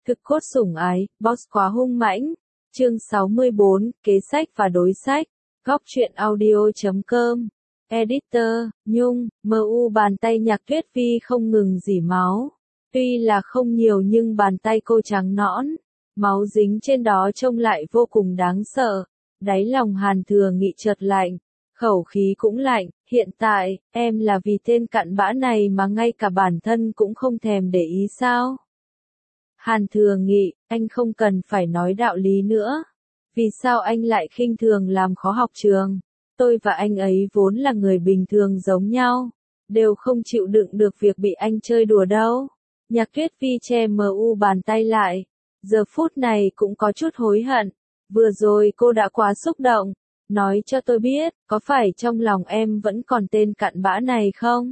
Thực cốt sủng ái, boss quá hung mãnh. Chương 64, kế sách và đối sách. Góc truyện audio.com. Editor, Nhung, MU bàn tay Nhạc Tuyết Vi không ngừng rỉ máu. Tuy là không nhiều nhưng bàn tay cô trắng nõn. Máu dính trên đó trông lại vô cùng đáng sợ. Đáy lòng Hàn Thừa Nghị chợt lạnh. Khẩu khí cũng lạnh, hiện tại, em là vì tên cặn bã này mà ngay cả bản thân cũng không thèm để ý sao? Hàn Thừa Nghị, anh không cần phải nói đạo lý nữa. Vì sao anh lại khinh thường làm khó học trường? Tôi và anh ấy vốn là người bình thường giống nhau, đều không chịu đựng được việc bị anh chơi đùa đâu. Nhạc Tuyết Vi che MU bàn tay lại, giờ phút này cũng có chút hối hận. Vừa rồi cô đã quá xúc động. Nói cho tôi biết, có phải trong lòng em vẫn còn tên cặn bã này không?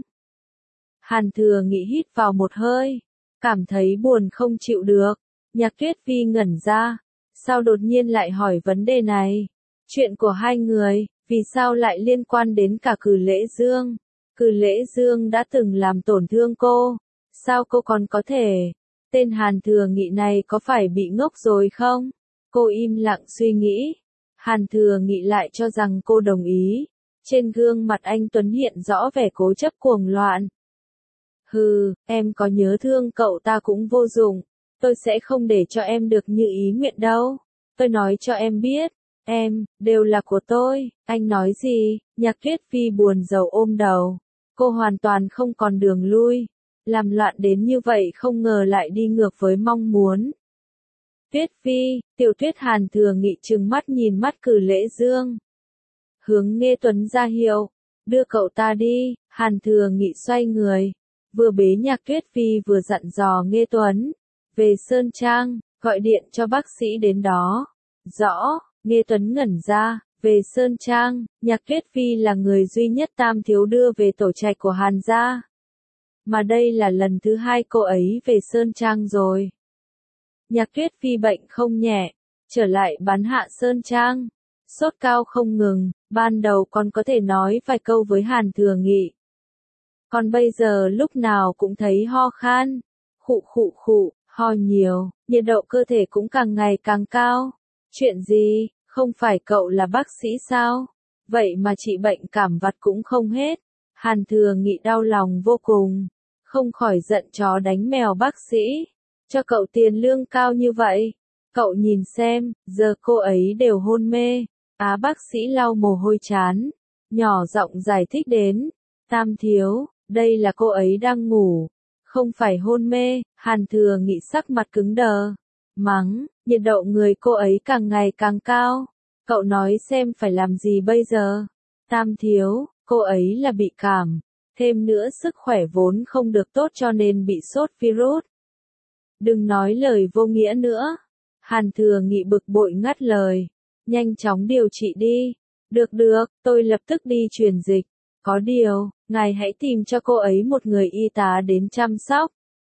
Hàn Thừa Nghị hít vào một hơi, cảm thấy buồn không chịu được. Nhạc Tuyết Vi ngẩn ra, sao đột nhiên lại hỏi vấn đề này? Chuyện của hai người, vì sao lại liên quan đến cả Cử Lễ Dương? Cử Lễ Dương đã từng làm tổn thương cô, sao cô còn có thể? Tên Hàn Thừa Nghị này có phải bị ngốc rồi không? Cô im lặng suy nghĩ. Hàn Thừa Nghị lại cho rằng cô đồng ý. Trên gương mặt anh Tuấn hiện rõ vẻ cố chấp cuồng loạn. Hừ, em có nhớ thương cậu ta cũng vô dụng. Tôi sẽ không để cho em được như ý nguyện đâu. Tôi nói cho em biết, em, đều là của tôi. Anh nói gì? Nhạc Tuyết Vi buồn rầu ôm đầu. Cô hoàn toàn không còn đường lui. Làm loạn đến như vậy không ngờ lại đi ngược với mong muốn. Tuyết Vi, Tiểu Tuyết. Hàn Thừa Nghị trừng mắt nhìn mắt Cử Lễ Dương. Hướng Nghê Tuấn ra hiệu, đưa cậu ta đi. Hàn Thừa Nghị xoay người, vừa bế Nhạc Tuyết Vi vừa dặn dò Nghê Tuấn, về Sơn Trang, gọi điện cho bác sĩ đến đó. Rõ. Nghê Tuấn ngẩn ra, về Sơn Trang. Nhạc Tuyết Vi là người duy nhất Tam Thiếu đưa về tổ trạch của Hàn gia. Mà đây là lần thứ hai cô ấy về Sơn Trang rồi. Nhạc Tuyết Vi bệnh không nhẹ, trở lại bán hạ Sơn Trang. Sốt cao không ngừng, ban đầu còn có thể nói vài câu với Hàn Thừa Nghị. Còn bây giờ lúc nào cũng thấy ho khan, khụ, ho nhiều, nhiệt độ cơ thể cũng càng ngày càng cao. Chuyện gì, không phải cậu là bác sĩ sao? Vậy mà trị bệnh cảm vặt cũng không hết. Hàn Thừa Nghị đau lòng vô cùng, không khỏi giận chó đánh mèo bác sĩ. Cho cậu tiền lương cao như vậy, cậu nhìn xem, giờ cô ấy đều hôn mê. Bác sĩ lau mồ hôi trán, nhỏ giọng giải thích đến. Tam Thiếu, đây là cô ấy đang ngủ, không phải hôn mê. Hàn Thừa Nghị sắc mặt cứng đờ, mắng, nhiệt độ người cô ấy càng ngày càng cao. Cậu nói xem phải làm gì bây giờ? Tam Thiếu, cô ấy là bị cảm, thêm nữa sức khỏe vốn không được tốt cho nên bị sốt virus. Đừng nói lời vô nghĩa nữa. Hàn Thừa Nghị bực bội ngắt lời. Nhanh chóng điều trị đi. Được, tôi lập tức đi truyền dịch. Có điều, ngài hãy tìm cho cô ấy một người y tá đến chăm sóc.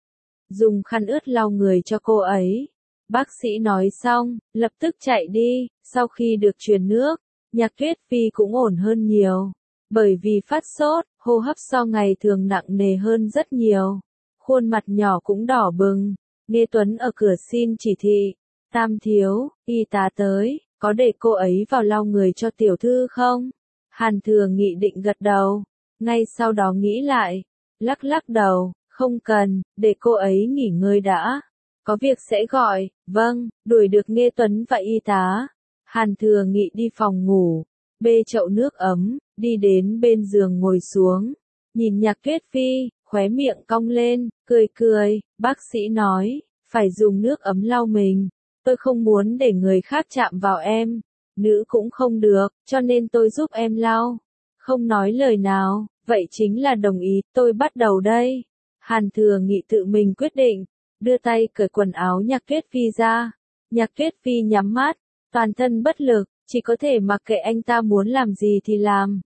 Dùng khăn ướt lau người cho cô ấy. Bác sĩ nói xong, lập tức chạy đi. Sau khi được truyền nước, Nhạc Tuyết Vi cũng ổn hơn nhiều. Bởi vì phát sốt, hô hấp so ngày thường nặng nề hơn rất nhiều. Khuôn mặt nhỏ cũng đỏ bừng. Nghê Tuấn ở cửa xin chỉ thị. Tam Thiếu, y tá tới, có để cô ấy vào lau người cho tiểu thư không? Hàn Thừa Nghị định gật đầu, ngay sau đó nghĩ lại, lắc đầu, không cần, để cô ấy nghỉ ngơi đã. Có việc sẽ gọi. Vâng. Đuổi được Nghê Tuấn và y tá, Hàn Thừa Nghị đi phòng ngủ, bê chậu nước ấm, đi đến bên giường ngồi xuống, nhìn Nhạc Tuyết Vi, khóe miệng cong lên, cười, bác sĩ nói, phải dùng nước ấm lau mình. Tôi không muốn để người khác chạm vào em, nữ cũng không được, cho nên tôi giúp em lau. Không nói lời nào, vậy chính là đồng ý, tôi bắt đầu đây. Hàn Thừa Nghị tự mình quyết định, đưa tay cởi quần áo Nhạc Tuyết Vi ra. Nhạc Tuyết Vi nhắm mắt, toàn thân bất lực, chỉ có thể mặc kệ anh ta muốn làm gì thì làm.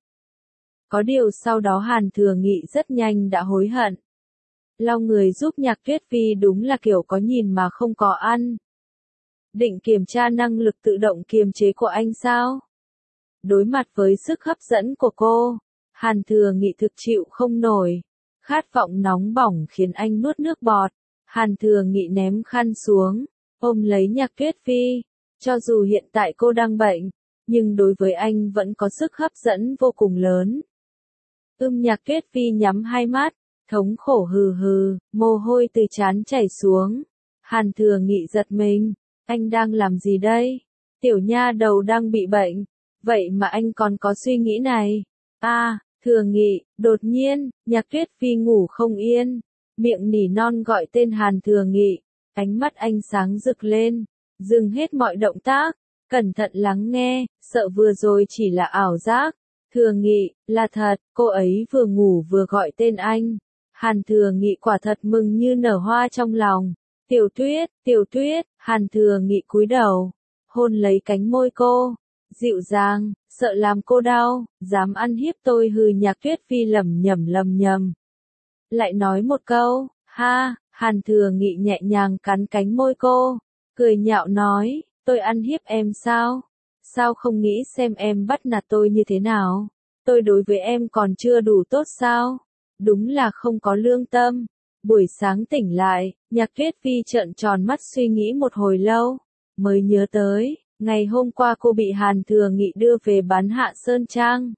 Có điều sau đó Hàn Thừa Nghị rất nhanh đã hối hận. Lau người giúp Nhạc Tuyết Vi đúng là kiểu có nhìn mà không có ăn. Định kiểm tra năng lực tự động kiềm chế của anh sao? Đối mặt với sức hấp dẫn của cô, Hàn Thừa Nghị thực chịu không nổi. Khát vọng nóng bỏng khiến anh nuốt nước bọt. Hàn Thừa Nghị ném khăn xuống, ôm lấy Nhạc Tuyết Phi. Cho dù hiện tại cô đang bệnh, nhưng đối với anh vẫn có sức hấp dẫn vô cùng lớn. Nhạc Tuyết Phi nhắm hai mắt, thống khổ hừ hừ, mồ hôi từ trán chảy xuống. Hàn Thừa Nghị giật mình, anh đang làm gì đây? Tiểu nha đầu đang bị bệnh, vậy mà anh còn có suy nghĩ này. Thừa Nghị, đột nhiên, Nhạc Tuyết Phi ngủ không yên, miệng nỉ non gọi tên Hàn Thừa Nghị, ánh mắt anh sáng rực lên, dừng hết mọi động tác, cẩn thận lắng nghe, sợ vừa rồi chỉ là ảo giác. Thừa Nghị, là thật, cô ấy vừa ngủ vừa gọi tên anh. Hàn Thừa Nghị quả thật mừng như nở hoa trong lòng. Tiểu Tuyết, Hàn Thừa Nghị cúi đầu, hôn lấy cánh môi cô, dịu dàng, sợ làm cô đau, dám ăn hiếp tôi hừ. Nhạc Tuyết Phi lẩm nhẩm. Lại nói một câu, Hàn Thừa Nghị nhẹ nhàng cắn cánh môi cô, cười nhạo nói, tôi ăn hiếp em sao? Sao không nghĩ xem em bắt nạt tôi như thế nào? Tôi đối với em còn chưa đủ tốt sao? Đúng là không có lương tâm. Buổi sáng tỉnh lại, Nhạc Tuyết Phi trợn tròn mắt suy nghĩ một hồi lâu, mới nhớ tới, ngày hôm qua cô bị Hàn Thừa Nghị đưa về bán Hạ Sơn Trang.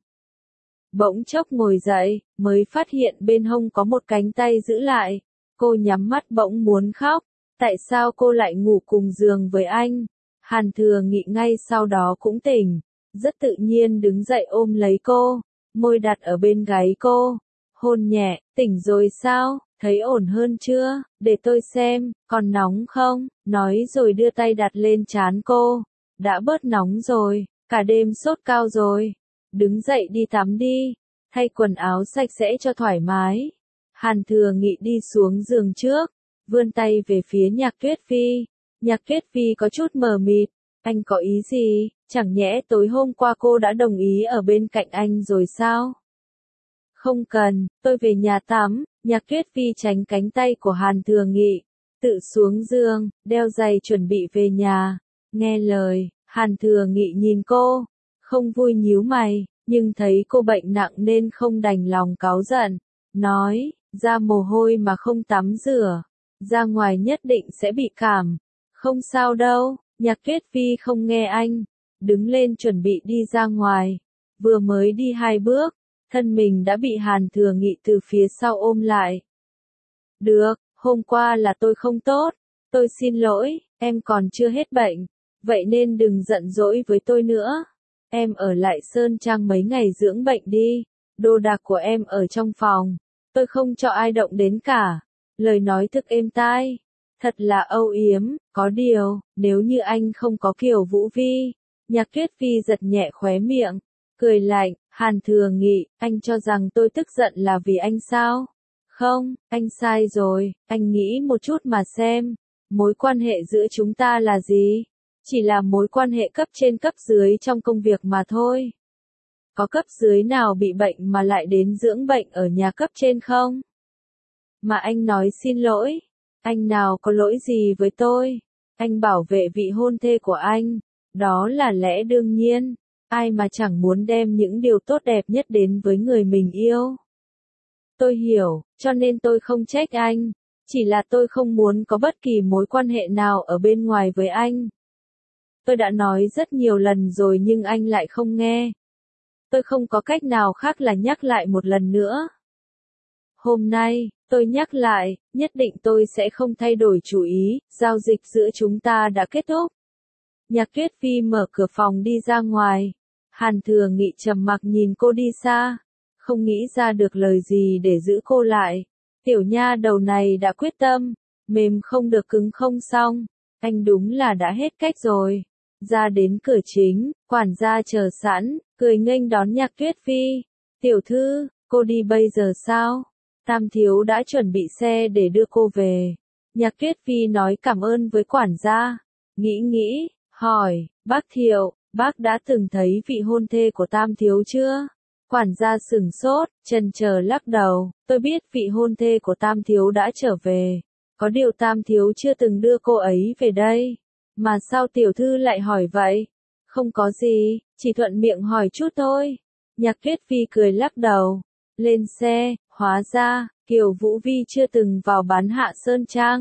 Bỗng chốc ngồi dậy, mới phát hiện bên hông có một cánh tay giữ lại. Cô nhắm mắt bỗng muốn khóc. Tại sao cô lại ngủ cùng giường với anh? Hàn Thừa Nghị ngay sau đó cũng tỉnh, rất tự nhiên đứng dậy ôm lấy cô, môi đặt ở bên gáy cô, hôn nhẹ, tỉnh rồi sao, thấy ổn hơn chưa, để tôi xem, còn nóng không, nói rồi đưa tay đặt lên trán cô, đã bớt nóng rồi, cả đêm sốt cao rồi, đứng dậy đi tắm đi, thay quần áo sạch sẽ cho thoải mái. Hàn Thừa Nghị đi xuống giường trước, vươn tay về phía Nhạc Tuyết Phi. Nhạc Tuyết Phi có chút mờ mịt, anh có ý gì, chẳng nhẽ tối hôm qua cô đã đồng ý ở bên cạnh anh rồi sao? Không cần, tôi về nhà tắm. Nhạc Tuyết Phi tránh cánh tay của Hàn Thừa Nghị, tự xuống giường, đeo giày chuẩn bị về nhà. Nghe lời, Hàn Thừa Nghị nhìn cô, không vui nhíu mày, nhưng thấy cô bệnh nặng nên không đành lòng cáu giận, nói, ra mồ hôi mà không tắm rửa, ra ngoài nhất định sẽ bị cảm. Không sao đâu. Nhạc Tuyết Phi không nghe anh, đứng lên chuẩn bị đi ra ngoài, vừa mới đi 2 bước, thân mình đã bị Hàn Thừa Nghị từ phía sau ôm lại. Được, hôm qua là tôi không tốt, tôi xin lỗi, em còn chưa hết bệnh, vậy nên đừng giận dỗi với tôi nữa. Em ở lại Sơn Trang mấy ngày dưỡng bệnh đi, đồ đạc của em ở trong phòng, tôi không cho ai động đến cả. Lời nói thực êm tai, thật là âu yếm, có điều, nếu như anh không có Kiều Vũ Vi. Nhạc Tuyết Phi giật nhẹ khóe miệng, cười lạnh, Hàn Thừa Nghị, anh cho rằng tôi tức giận là vì anh sao? Không, anh sai rồi, anh nghĩ một chút mà xem, mối quan hệ giữa chúng ta là gì? Chỉ là mối quan hệ cấp trên cấp dưới trong công việc mà thôi. Có cấp dưới nào bị bệnh mà lại đến dưỡng bệnh ở nhà cấp trên không? Mà anh nói xin lỗi, anh nào có lỗi gì với tôi? Anh bảo vệ vị hôn thê của anh, đó là lẽ đương nhiên, ai mà chẳng muốn đem những điều tốt đẹp nhất đến với người mình yêu. Tôi hiểu, cho nên tôi không trách anh, chỉ là tôi không muốn có bất kỳ mối quan hệ nào ở bên ngoài với anh. Tôi đã nói rất nhiều lần rồi nhưng anh lại không nghe. Tôi không có cách nào khác là nhắc lại một lần nữa. Hôm nay, tôi nhắc lại, nhất định tôi sẽ không thay đổi chủ ý, giao dịch giữa chúng ta đã kết thúc. Nhạc Tuyết Phi mở cửa phòng đi ra ngoài. Hàn Thừa Nghị trầm mặc nhìn cô đi xa, không nghĩ ra được lời gì để giữ cô lại. Tiểu nha đầu này đã quyết tâm, mềm không được cứng không xong. Anh đúng là đã hết cách rồi. Ra đến cửa chính, quản gia chờ sẵn, cười nghênh đón Nhạc Tuyết Phi. Tiểu thư, cô đi bây giờ sao? Tam thiếu đã chuẩn bị xe để đưa cô về. Nhạc Tuyết Phi nói cảm ơn với quản gia. Nghĩ, hỏi, bác Thiệu, bác đã từng thấy vị hôn thê của Tam thiếu chưa? Quản gia sửng sốt, chần chờ lắc đầu, tôi biết vị hôn thê của Tam thiếu đã trở về. Có điều Tam thiếu chưa từng đưa cô ấy về đây. Mà sao tiểu thư lại hỏi vậy? Không có gì, chỉ thuận miệng hỏi chút thôi. Nhạc Tuyết Phi cười lắc đầu. Lên xe, hóa ra, Kiều Vũ Vi chưa từng vào bán Hạ Sơn Trang.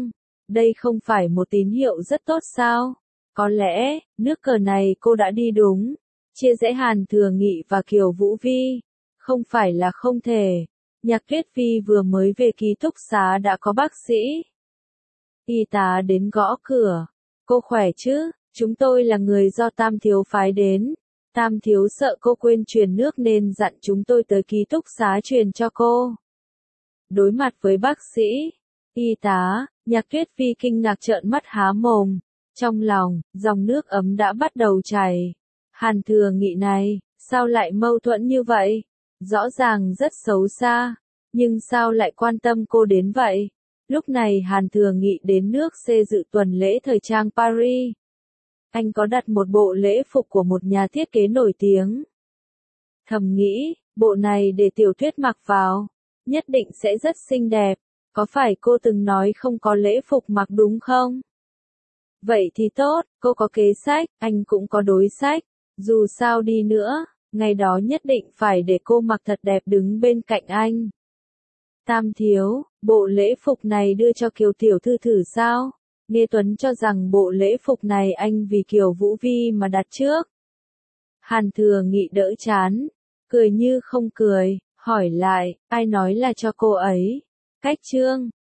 Đây không phải một tín hiệu rất tốt sao? Có lẽ, nước cờ này cô đã đi đúng. Chia rẽ Hàn Thừa Nghị và Kiều Vũ Vi. Không phải là không thể. Nhạc Tuyết Vi vừa mới về ký túc xá đã có bác sĩ. Y tá đến gõ cửa. Cô khỏe chứ? Chúng tôi là người do Tam Thiếu phái đến. Tam Thiếu sợ cô quên truyền nước nên dặn chúng tôi tới ký túc xá truyền cho cô. Đối mặt với bác sĩ, y tá, Nhạc Tuyết Vi kinh ngạc trợn mắt há mồm. Trong lòng, dòng nước ấm đã bắt đầu chảy. Hàn Thừa Nghị này, sao lại mâu thuẫn như vậy? Rõ ràng rất xấu xa, nhưng sao lại quan tâm cô đến vậy? Lúc này Hàn Thừa Nghị đến nước C dự tuần lễ thời trang Paris. Anh có đặt một bộ lễ phục của một nhà thiết kế nổi tiếng. Thầm nghĩ, bộ này để Tiểu Tuyết mặc vào, nhất định sẽ rất xinh đẹp. Có phải cô từng nói không có lễ phục mặc đúng không? Vậy thì tốt, cô có kế sách, anh cũng có đối sách. Dù sao đi nữa, ngày đó nhất định phải để cô mặc thật đẹp đứng bên cạnh anh. Tam Thiếu, bộ lễ phục này đưa cho Kiều Tiểu Thư thử sao? Nghe Tuấn cho rằng bộ lễ phục này anh vì Kiều Vũ Vi mà đặt trước. Hàn Thừa Nghị đỡ chán, cười như không cười, hỏi lại, ai nói là cho cô ấy? Cách trương,